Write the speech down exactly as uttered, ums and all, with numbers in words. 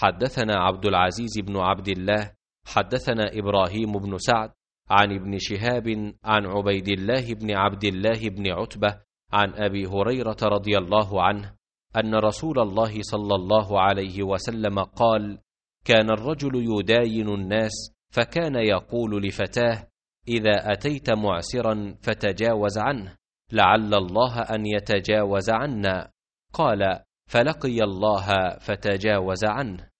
حدثنا عبد العزيز بن عبد الله حدثنا إبراهيم بن سعد عن ابن شهاب عن عبيد الله بن عبد الله بن عتبة عن أبي هريرة رضي الله عنه أن رسول الله صلى الله عليه وسلم قال: كان الرجل يداين الناس فكان يقول لفتاه: إذا أتيت معسرا فتجاوز عنه، لعل الله أن يتجاوز عنا. قال: فلقي الله فتجاوز عنه.